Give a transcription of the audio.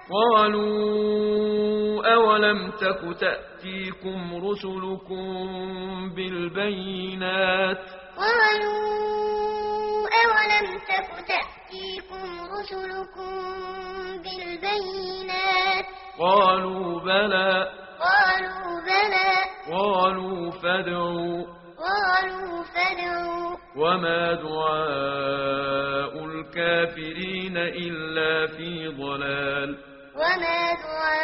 قالوا أولم تك تأتيكم رسلكم بالبينات قالوا أولم تك تأتيكم رسلكم بالبينات قالوا بلى قالوا فادعوا فادعوا وما دعاء الكافرين إلا في ضلال وما دعاء